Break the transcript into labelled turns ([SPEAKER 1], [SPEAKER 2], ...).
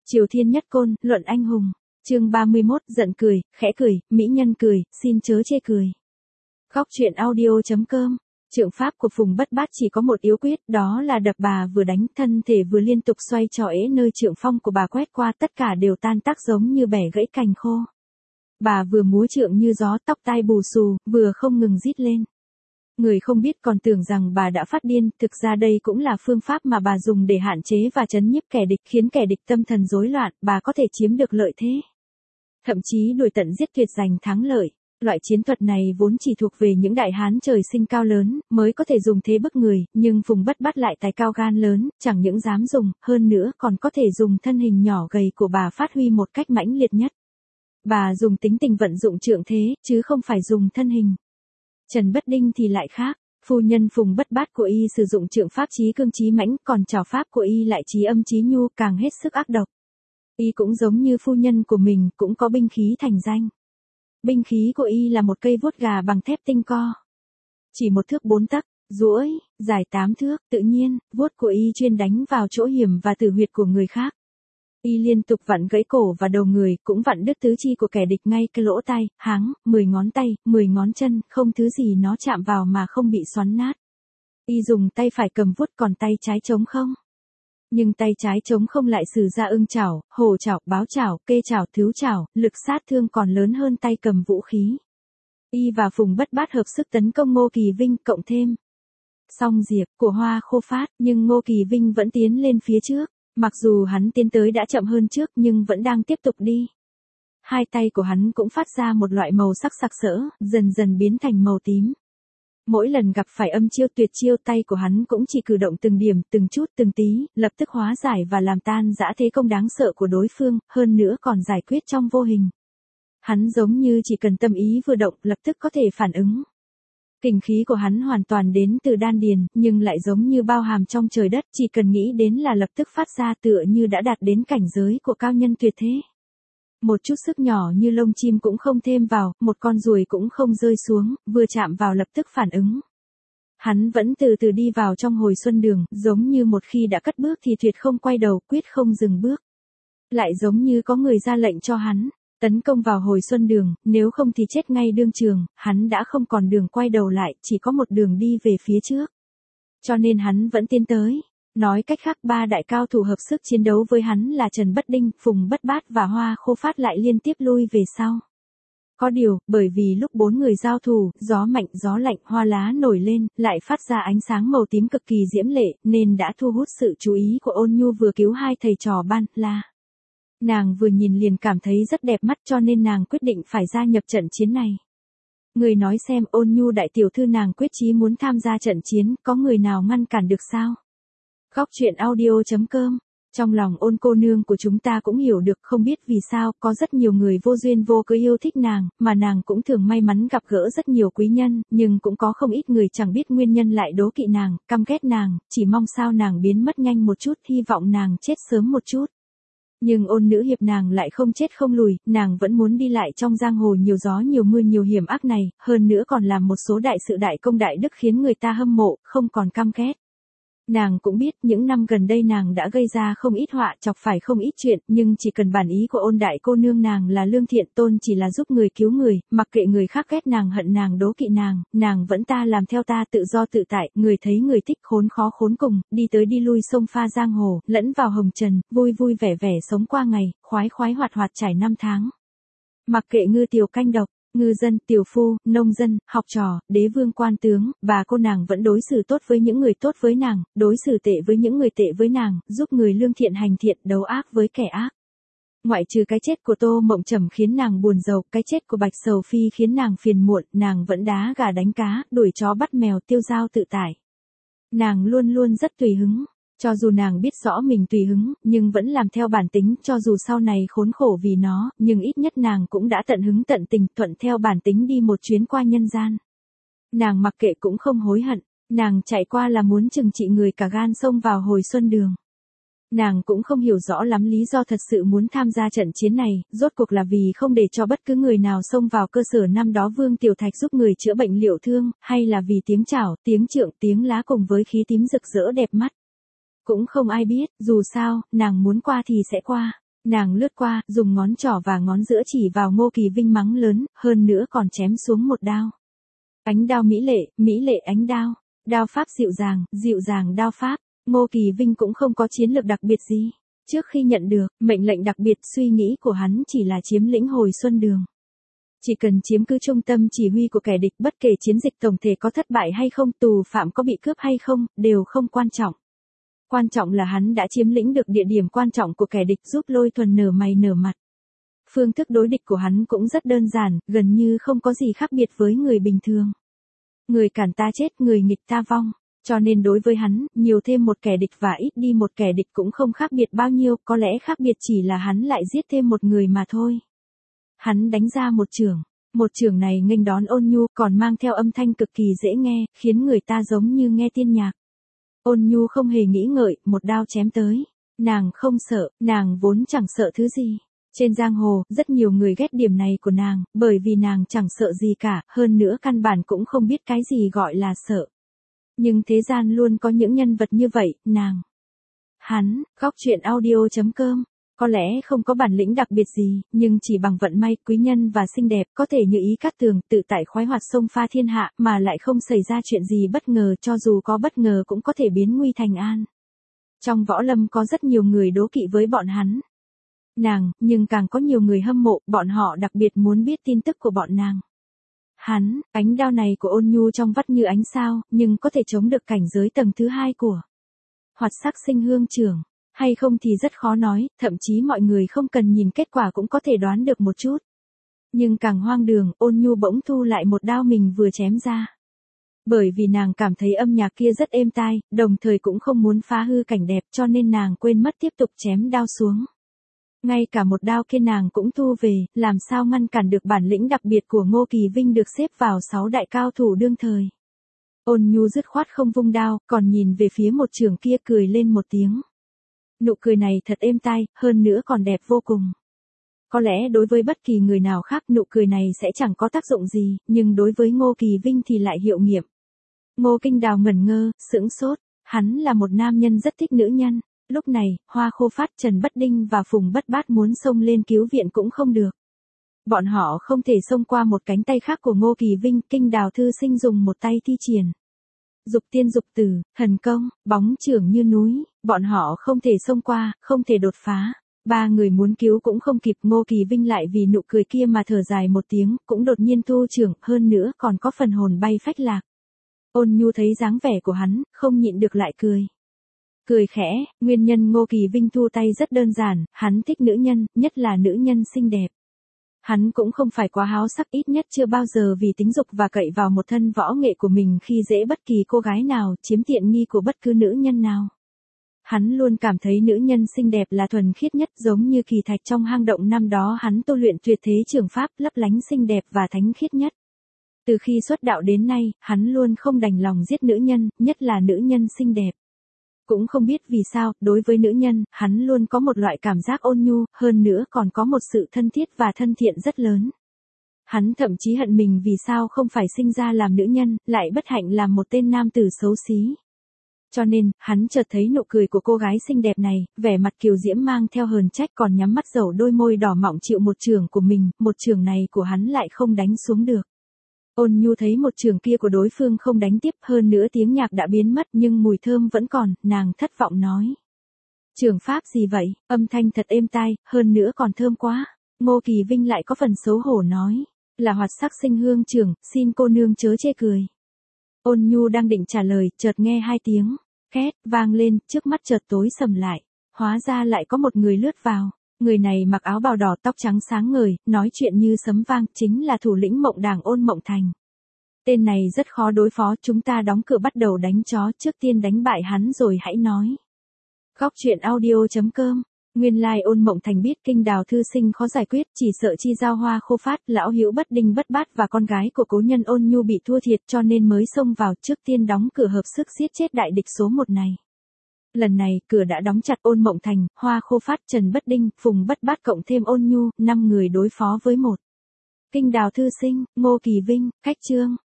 [SPEAKER 1] Triều Thiên Nhất Côn, luận anh hùng. Chương 31, giận cười, khẽ cười, mỹ nhân cười, xin chớ chê cười. Góc truyện audio.com. Trượng pháp của Phùng Bất Bát chỉ có một yếu quyết, đó là đập bà vừa đánh, thân thể vừa liên tục xoay tròn, nơi trượng phong của bà quét qua tất cả đều tan tác giống như bẻ gãy cành khô. Bà vừa múa trượng như gió, tóc tai bù xù, vừa không ngừng rít lên. Người không biết còn tưởng rằng bà đã phát điên, thực ra đây cũng là phương pháp mà bà dùng để hạn chế và trấn nhiếp kẻ địch, khiến kẻ địch tâm thần rối loạn, bà có thể chiếm được lợi thế. Thậm chí đuổi tận giết tuyệt giành thắng lợi. Loại chiến thuật này vốn chỉ thuộc về những đại hán trời sinh cao lớn, mới có thể dùng thế bức người, nhưng Phùng Bất Bát lại tài cao gan lớn, chẳng những dám dùng, hơn nữa còn có thể dùng thân hình nhỏ gầy của bà phát huy một cách mãnh liệt nhất. Bà dùng tính tình vận dụng trượng thế, chứ không phải dùng thân hình. Trần Bất Đinh thì lại khác, phu nhân Phùng Bất Bát của y sử dụng trượng pháp chí cương chí mãnh, còn trảo pháp của y lại chí âm chí nhu, càng hết sức ác độc. Y cũng giống như phu nhân của mình, cũng có binh khí thành danh. Binh khí của y là một cây vuốt gà bằng thép tinh co. Chỉ 1 thước 4 tấc, duỗi, dài 8 thước, tự nhiên, vuốt của y chuyên đánh vào chỗ hiểm và tử huyệt của người khác. Y liên tục vặn gãy cổ và đầu người, cũng vặn đứt tứ chi của kẻ địch ngay cái lỗ tai, háng, 10 ngón tay, 10 ngón chân, không thứ gì nó chạm vào mà không bị xoắn nát. Y dùng tay phải cầm vuốt, còn tay trái trống không. Nhưng tay trái trống không lại sử ra ưng chảo, hổ chảo, báo chảo, kê chảo, thứu chảo, lực sát thương còn lớn hơn tay cầm vũ khí. Y và Phùng Bất Bát hợp sức tấn công Ngô Kỳ Vinh, cộng thêm song diệp của Hoa Khô Phát, nhưng Ngô Kỳ Vinh vẫn tiến lên phía trước. Mặc dù hắn tiến tới đã chậm hơn trước nhưng vẫn đang tiếp tục đi. Hai tay của hắn cũng phát ra một loại màu sắc sặc sỡ, dần dần biến thành màu tím. Mỗi lần gặp phải âm chiêu tuyệt chiêu, tay của hắn cũng chỉ cử động từng điểm, từng chút, từng tí, lập tức hóa giải và làm tan rã thế công đáng sợ của đối phương, hơn nữa còn giải quyết trong vô hình. Hắn giống như chỉ cần tâm ý vừa động, lập tức có thể phản ứng. Kình khí của hắn hoàn toàn đến từ đan điền, nhưng lại giống như bao hàm trong trời đất, chỉ cần nghĩ đến là lập tức phát ra, tựa như đã đạt đến cảnh giới của cao nhân tuyệt thế. Một chút sức nhỏ như lông chim cũng không thêm vào, một con ruồi cũng không rơi xuống, vừa chạm vào lập tức phản ứng. Hắn vẫn từ từ đi vào trong hồi xuân đường, giống như một khi đã cất bước thì tuyệt không quay đầu, quyết không dừng bước. Lại giống như có người ra lệnh cho hắn tấn công vào hồi xuân đường, nếu không thì chết ngay đương trường, hắn đã không còn đường quay đầu lại, chỉ có một đường đi về phía trước. Cho nên hắn vẫn tiến tới. Nói cách khác, 3 đại cao thủ hợp sức chiến đấu với hắn là Trần Bất Đinh, Phùng Bất Bát và Hoa Khô Phát lại liên tiếp lui về sau. Có điều, bởi vì lúc 4 người giao thủ, gió mạnh gió lạnh, hoa lá nổi lên, lại phát ra ánh sáng màu tím cực kỳ diễm lệ, nên đã thu hút sự chú ý của Ôn Nhu vừa cứu hai thầy trò Ban La. Nàng vừa nhìn liền cảm thấy rất đẹp mắt, cho nên nàng quyết định phải gia nhập trận chiến này. Người nói xem, Ôn Nhu đại tiểu thư nàng quyết chí muốn tham gia trận chiến, có người nào ngăn cản được sao? Góc truyện audio.com. Trong lòng Ôn cô nương của chúng ta cũng hiểu được, không biết vì sao, có rất nhiều người vô duyên vô cớ yêu thích nàng, mà nàng cũng thường may mắn gặp gỡ rất nhiều quý nhân, nhưng cũng có không ít người chẳng biết nguyên nhân lại đố kỵ nàng, căm ghét nàng, chỉ mong sao nàng biến mất nhanh một chút, hy vọng nàng chết sớm một chút. Nhưng Ôn nữ hiệp nàng lại không chết không lùi, nàng vẫn muốn đi lại trong giang hồ nhiều gió nhiều mưa nhiều hiểm ác này, hơn nữa còn làm một số đại sự đại công đại đức khiến người ta hâm mộ, không còn căm ghét. Nàng cũng biết những năm gần đây nàng đã gây ra không ít họa, chọc phải không ít chuyện, nhưng chỉ cần bản ý của Ôn đại cô nương nàng là lương thiện, tôn chỉ là giúp người cứu người, mặc kệ người khác ghét nàng hận nàng đố kỵ nàng vẫn ta làm theo ta tự do tự tại, người thấy người thích, khốn khó khốn cùng, đi tới đi lui sông pha giang hồ, lẫn vào hồng trần, vui vui vẻ vẻ sống qua ngày, khoái khoái hoạt hoạt trải năm tháng. Mặc kệ ngư tiểu canh độc, ngư dân, tiểu phu, nông dân, học trò, đế vương quan tướng, bà cô nàng vẫn đối xử tốt với những người tốt với nàng, đối xử tệ với những người tệ với nàng, giúp người lương thiện hành thiện, đấu ác với kẻ ác. Ngoại trừ cái chết của Tô Mộng Trầm khiến nàng buồn rầu, cái chết của Bạch Sầu Phi khiến nàng phiền muộn, nàng vẫn đá gà đánh cá, đuổi chó bắt mèo, tiêu dao tự tại. Nàng luôn luôn rất tùy hứng. Cho dù nàng biết rõ mình tùy hứng, nhưng vẫn làm theo bản tính, cho dù sau này khốn khổ vì nó, nhưng ít nhất nàng cũng đã tận hứng tận tình, thuận theo bản tính đi một chuyến qua nhân gian. Nàng mặc kệ cũng không hối hận, nàng chạy qua là muốn trừng trị người cả gan xông vào hồi xuân đường. Nàng cũng không hiểu rõ lắm lý do thật sự muốn tham gia trận chiến này, rốt cuộc là vì không để cho bất cứ người nào xông vào cơ sở năm đó Vương Tiểu Thạch giúp người chữa bệnh liệu thương, hay là vì tiếng chảo, tiếng trượng, tiếng lá cùng với khí tím rực rỡ đẹp mắt. Cũng không ai biết, dù sao, nàng muốn qua thì sẽ qua. Nàng lướt qua, dùng ngón trỏ và ngón giữa chỉ vào Ngô Kỳ Vinh mắng lớn, hơn nữa còn chém xuống một đao. Ánh đao mỹ lệ ánh đao, đao pháp dịu dàng đao pháp. Ngô Kỳ Vinh cũng không có chiến lược đặc biệt gì. Trước khi nhận được mệnh lệnh đặc biệt, suy nghĩ của hắn chỉ là chiếm lĩnh Hồi Xuân Đường. Chỉ cần chiếm cứ trung tâm chỉ huy của kẻ địch, bất kể chiến dịch tổng thể có thất bại hay không, tù phạm có bị cướp hay không, đều không quan trọng. Quan trọng là hắn đã chiếm lĩnh được địa điểm quan trọng của kẻ địch, giúp Lôi Thuần nở mày nở mặt. Phương thức đối địch của hắn cũng rất đơn giản, gần như không có gì khác biệt với người bình thường. Người cản ta chết, người nghịch ta vong. Cho nên đối với hắn, nhiều thêm một kẻ địch và ít đi một kẻ địch cũng không khác biệt bao nhiêu, có lẽ khác biệt chỉ là hắn lại giết thêm một người mà thôi. Hắn đánh ra một chưởng này nghênh đón Ôn Nhu, còn mang theo âm thanh cực kỳ dễ nghe, khiến người ta giống như nghe tiên nhạc. Ôn Nhu không hề nghĩ ngợi, một đao chém tới. Nàng không sợ, nàng vốn chẳng sợ thứ gì. Trên giang hồ, rất nhiều người ghét điểm này của nàng, bởi vì nàng chẳng sợ gì cả, hơn nữa căn bản cũng không biết cái gì gọi là sợ. Nhưng thế gian luôn có những nhân vật như vậy, nàng. Hắn, goctruyện.audio.com. Có lẽ không có bản lĩnh đặc biệt gì, nhưng chỉ bằng vận may, quý nhân và xinh đẹp, có thể như ý Cát Tường, tự tại khoái hoạt xông pha thiên hạ, mà lại không xảy ra chuyện gì bất ngờ, cho dù có bất ngờ cũng có thể biến nguy thành an. Trong võ lâm có rất nhiều người đố kỵ với bọn hắn. Nàng, nhưng càng có nhiều người hâm mộ, bọn họ đặc biệt muốn biết tin tức của bọn nàng. Hắn, ánh đao này của Ôn Nhu trong vắt như ánh sao, nhưng có thể chống được cảnh giới tầng thứ 2 của Hoạt Sắc Sinh Hương Trưởng, hay không thì rất khó nói, thậm chí mọi người không cần nhìn kết quả cũng có thể đoán được một chút. Nhưng càng hoang đường, Ôn Nhu bỗng thu lại một đao mình vừa chém ra. Bởi vì nàng cảm thấy âm nhạc kia rất êm tai, đồng thời cũng không muốn phá hư cảnh đẹp, cho nên nàng quên mất tiếp tục chém đao xuống. Ngay cả một đao kia nàng cũng thu về, làm sao ngăn cản được bản lĩnh đặc biệt của Ngô Kỳ Vinh được xếp vào 6 đại cao thủ đương thời. Ôn Nhu dứt khoát không vung đao, còn nhìn về phía một chưởng kia cười lên một tiếng. Nụ cười này thật êm tai, hơn nữa còn đẹp vô cùng. Có lẽ đối với bất kỳ người nào khác nụ cười này sẽ chẳng có tác dụng gì, nhưng đối với Ngô Kỳ Vinh thì lại hiệu nghiệm. Ngô Kinh Đào ngẩn ngơ, sững sốt, hắn là một nam nhân rất thích nữ nhân. Lúc này, Hoa Khô Phát, Trần Bất Đinh và Phùng Bất Bát muốn xông lên cứu viện cũng không được. Bọn họ không thể xông qua một cánh tay khác của Ngô Kỳ Vinh, Kinh Đào Thư Sinh dùng một tay thi triển. Dục tiên dục tử, thần công, bóng chưởng như núi, bọn họ không thể xông qua, không thể đột phá. Ba người muốn cứu cũng không kịp, Ngô Kỳ Vinh lại vì nụ cười kia mà thở dài một tiếng, cũng đột nhiên thu chưởng, hơn nữa còn có phần hồn bay phách lạc. Ôn Nhu thấy dáng vẻ của hắn, không nhịn được lại cười. Cười khẽ, nguyên nhân Ngô Kỳ Vinh thu tay rất đơn giản, hắn thích nữ nhân, nhất là nữ nhân xinh đẹp. Hắn cũng không phải quá háo sắc, ít nhất chưa bao giờ vì tính dục và cậy vào một thân võ nghệ của mình khi dễ bất kỳ cô gái nào, chiếm tiện nghi của bất cứ nữ nhân nào. Hắn luôn cảm thấy nữ nhân xinh đẹp là thuần khiết nhất, giống như kỳ thạch trong hang động năm đó hắn tu luyện tuyệt thế trường pháp, lấp lánh xinh đẹp và thánh khiết nhất. Từ khi xuất đạo đến nay, hắn luôn không đành lòng giết nữ nhân, nhất là nữ nhân xinh đẹp. Cũng không biết vì sao, đối với nữ nhân, hắn luôn có một loại cảm giác ôn nhu, hơn nữa còn có một sự thân thiết và thân thiện rất lớn. Hắn thậm chí hận mình vì sao không phải sinh ra làm nữ nhân, lại bất hạnh làm một tên nam tử xấu xí. Cho nên, hắn chợt thấy nụ cười của cô gái xinh đẹp này, vẻ mặt kiều diễm mang theo hờn trách, còn nhắm mắt dầu đôi môi đỏ mọng chịu một chưởng của mình, một chưởng này của hắn lại không đánh xuống được. Ôn Nhu thấy một chưởng kia của đối phương không đánh tiếp, hơn nữa tiếng nhạc đã biến mất nhưng mùi thơm vẫn còn, nàng thất vọng nói. Chưởng pháp gì vậy, âm thanh thật êm tai, hơn nữa còn thơm quá. Ngô Kỳ Vinh lại có phần xấu hổ nói. Là Hoạt Sắc Sinh Hương chưởng, xin cô nương chớ chê cười. Ôn Nhu đang định trả lời, chợt nghe hai tiếng két vang lên, trước mắt chợt tối sầm lại. Hóa ra lại có một người lướt vào. Người này mặc áo bào đỏ, tóc trắng sáng ngời, nói chuyện như sấm vang, chính là thủ lĩnh Mộng Đảng Ôn Mộng Thành. Tên này rất khó đối phó, chúng ta đóng cửa bắt đầu đánh chó, trước tiên đánh bại hắn rồi hãy nói. Goctruyện.audio.com. Nguyên lai Ôn Mộng Thành biết Kinh Đào Thư Sinh khó giải quyết, chỉ sợ chi giao Hoa Khô Phát, lão hữu Bất Đinh Bất Bát và con gái của cố nhân Ôn Nhu bị thua thiệt, cho nên mới xông vào, trước tiên đóng cửa hợp sức giết chết đại địch số 1 này. Lần này, cửa đã đóng chặt, Ôn Mộng Thành, Hoa Khô Phát, Trần Bất Đinh, Phùng Bất Bát cộng thêm Ôn Nhu, 5 người đối phó với 1. Kinh Đào Thư Sinh, Ngô Kỳ Vinh, Cách Chương.